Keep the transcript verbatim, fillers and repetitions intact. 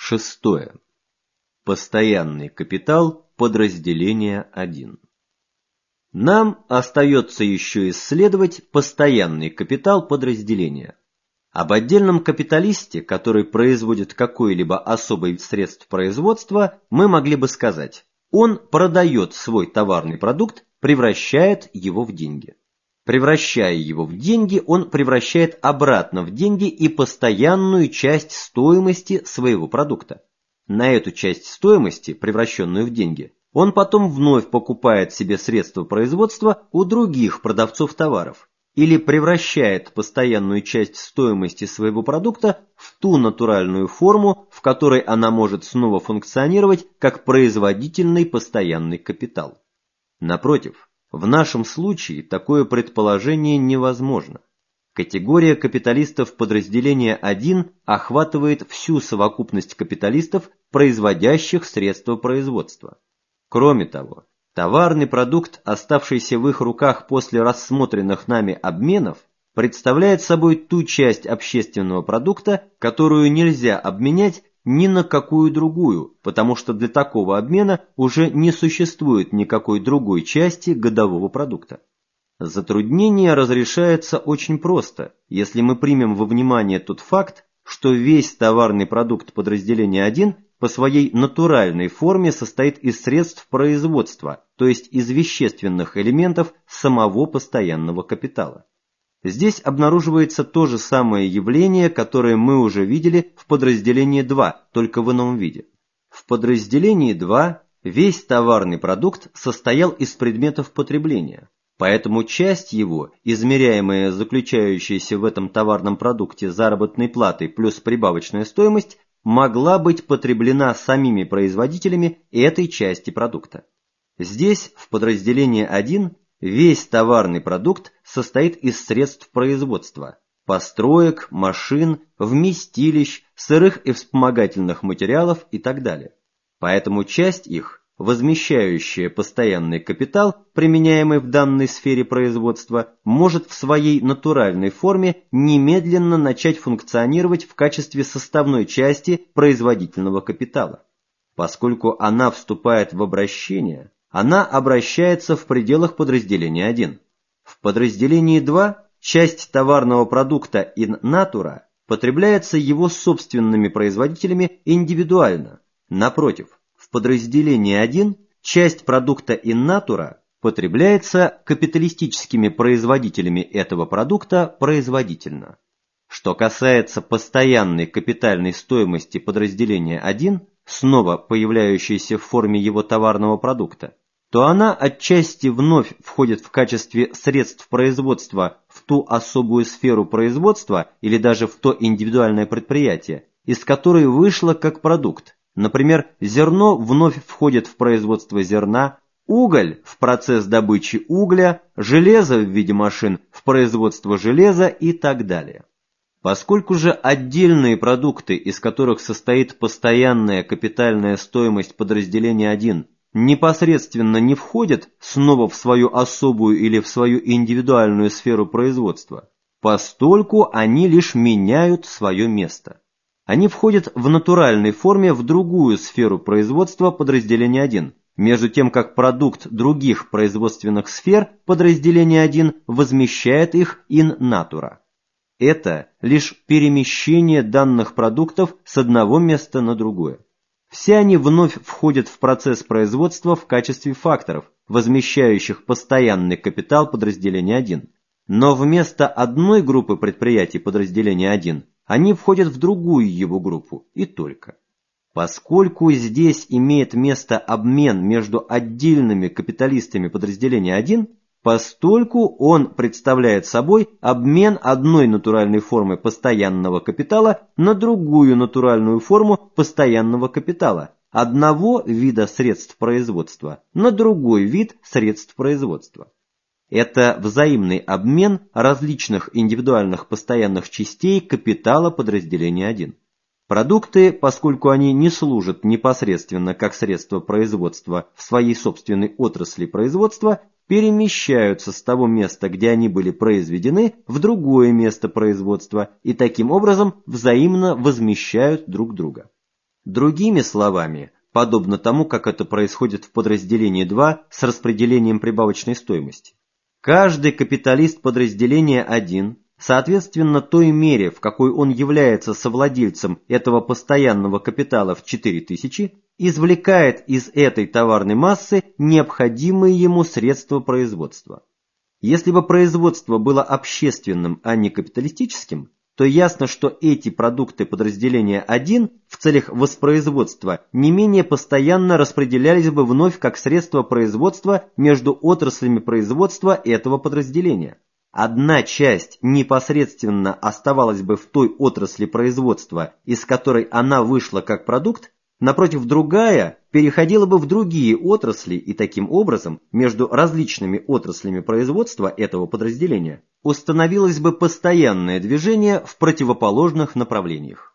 Шестое. Постоянный капитал подразделения один. Нам остается еще исследовать постоянный капитал подразделения. Об отдельном капиталисте, который производит какой-либо особый вид средств производства, мы могли бы сказать: он продает свой товарный продукт, превращает его в деньги. Превращая его в деньги, он превращает обратно в деньги и постоянную часть стоимости своего продукта. На эту часть стоимости, превращенную в деньги, он потом вновь покупает себе средства производства у других продавцов товаров или превращает постоянную часть стоимости своего продукта в ту натуральную форму, в которой она может снова функционировать как производительный постоянный капитал. Напротив, в нашем случае такое предположение невозможно. Категория капиталистов подразделения один охватывает всю совокупность капиталистов, производящих средства производства. Кроме того, товарный продукт, оставшийся в их руках после рассмотренных нами обменов, представляет собой ту часть общественного продукта, которую нельзя обменять ни на какую другую, потому что для такого обмена уже не существует никакой другой части годового продукта. Затруднение разрешается очень просто, если мы примем во внимание тот факт, что весь товарный продукт подразделения один по своей натуральной форме состоит из средств производства, то есть из вещественных элементов самого постоянного капитала. Здесь обнаруживается то же самое явление, которое мы уже видели в подразделении два, только в ином виде. В подразделении два весь товарный продукт состоял из предметов потребления, поэтому часть его, измеряемая заключающейся в этом товарном продукте заработной платой плюс прибавочная стоимость, могла быть потреблена самими производителями этой части продукта. Здесь, в подразделении один, весь товарный продукт состоит из средств производства, построек, машин, вместилищ, сырых и вспомогательных материалов и так далее. Поэтому часть их, возмещающая постоянный капитал, применяемый в данной сфере производства, может в своей натуральной форме немедленно начать функционировать в качестве составной части производительного капитала. Поскольку она вступает в обращение, она обращается в пределах подразделения один. В подразделении два часть товарного продукта in natura потребляется его собственными производителями индивидуально. Напротив, в подразделении один часть продукта in natura потребляется капиталистическими производителями этого продукта производительно. Что касается постоянной капитальной стоимости подразделения один, снова появляющейся в форме его товарного продукта, то она отчасти вновь входит в качестве средств производства в ту особую сферу производства или даже в то индивидуальное предприятие, из которой вышло как продукт. Например, зерно вновь входит в производство зерна, уголь в процесс добычи угля, железо в виде машин в производство железа и так далее. Поскольку же отдельные продукты, из которых состоит постоянная капитальная стоимость подразделения один, непосредственно не входят снова в свою особую или в свою индивидуальную сферу производства, постольку они лишь меняют свое место. Они входят в натуральной форме в другую сферу производства подразделения один, между тем как продукт других производственных сфер подразделения один возмещает их in natura. Это лишь перемещение данных продуктов с одного места на другое. Все они вновь входят в процесс производства в качестве факторов, возмещающих постоянный капитал подразделения один. Но вместо одной группы предприятий подразделения один они входят в другую его группу, и только. Поскольку здесь имеет место обмен между отдельными капиталистами подразделения один, постольку он представляет собой обмен одной натуральной формы постоянного капитала на другую натуральную форму постоянного капитала, одного вида средств производства на другой вид средств производства. Это взаимный обмен различных индивидуальных постоянных частей капитала подразделения один. Продукты, поскольку они не служат непосредственно как средство производства в своей собственной отрасли производства, перемещаются с того места, где они были произведены, в другое место производства и таким образом взаимно возмещают друг друга. Другими словами, подобно тому, как это происходит в подразделении два с распределением прибавочной стоимости, каждый капиталист подразделения один, соответственно той мере, в какой он является совладельцем этого постоянного капитала в четыре тысячи, извлекает из этой товарной массы необходимые ему средства производства. Если бы производство было общественным, а не капиталистическим, то ясно, что эти продукты подразделения один в целях воспроизводства не менее постоянно распределялись бы вновь как средства производства между отраслями производства этого подразделения. Одна часть непосредственно оставалась бы в той отрасли производства, из которой она вышла как продукт, напротив, другая переходила бы в другие отрасли, и таким образом между различными отраслями производства этого подразделения установилось бы постоянное движение в противоположных направлениях.